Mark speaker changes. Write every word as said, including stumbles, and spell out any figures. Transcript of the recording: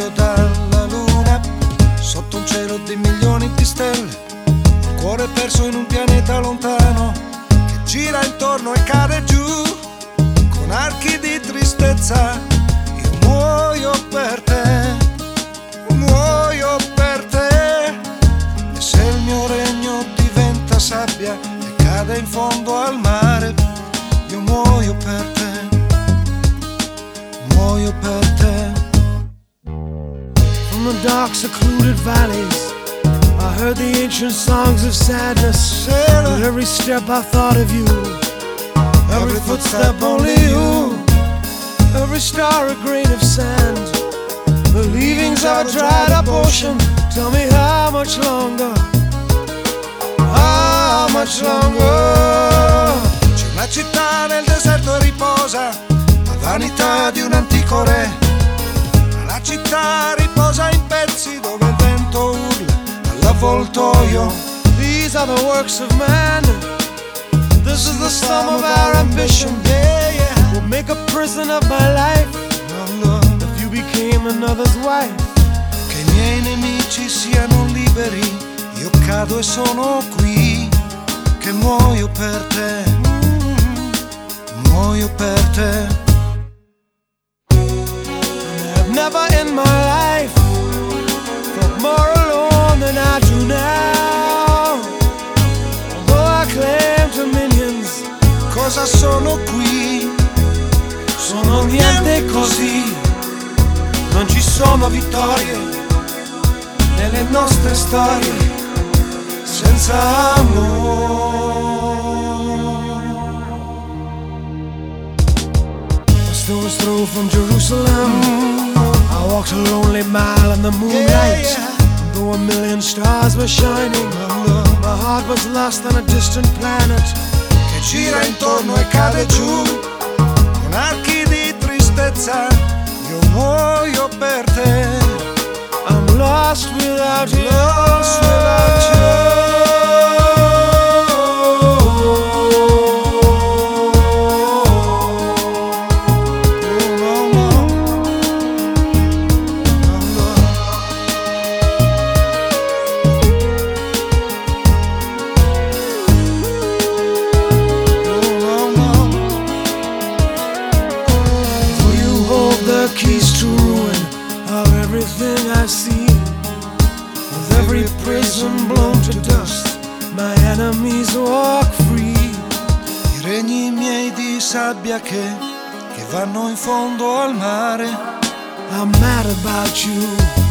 Speaker 1: muoio dalla luna, sotto un cielo di milioni di stelle, il cuore perso in un pianeta lontano che gira intorno e cade giù con archi di tristezza. Io muoio per te, muoio per te. E se il mio regno diventa sabbia e cade in fondo al mare, io muoio per te, muoio per te.
Speaker 2: From the dark secluded valleys I heard the ancient songs of sadness. With every step I thought of you, every footstep only you, every star a grain of sand, the leavings of a dried up ocean. Tell me how much longer, how much longer.
Speaker 1: C'è una città nel deserto e riposa, la vanità di un antico re. La città riposa in pezzi dove il vento urla all'avvoltoio.
Speaker 2: These are the works of man, this is the sum of our ambition.
Speaker 1: Yeah, yeah.
Speaker 2: We'll make a prison of my life if you became another's wife.
Speaker 1: Che i miei nemici siano liberi, io cado e sono qui, che muoio per te, mm, muoio per te.
Speaker 2: Never in my life felt more alone than I do now. Although I claim dominions,
Speaker 1: Cosa sono qui?
Speaker 2: sono niente così.
Speaker 1: Non ci sono vittorie nelle nostre storie senza amore.
Speaker 2: A stone's throw from Jerusalem, I walked a lonely mile in the moonlight.
Speaker 1: Yeah, yeah.
Speaker 2: Though a million stars were shining, my heart was lost on a distant planet.
Speaker 1: Che gira intorno e cade giù con archi di tristezza. Io muoio per te,
Speaker 2: I'm lost without you.
Speaker 1: lost without you.
Speaker 2: Keys to ruin of everything I see. With every prison blown to dust, my enemies walk free.
Speaker 1: I regni miei di sabbia che, che vanno in fondo al mare.
Speaker 2: I'm mad about you.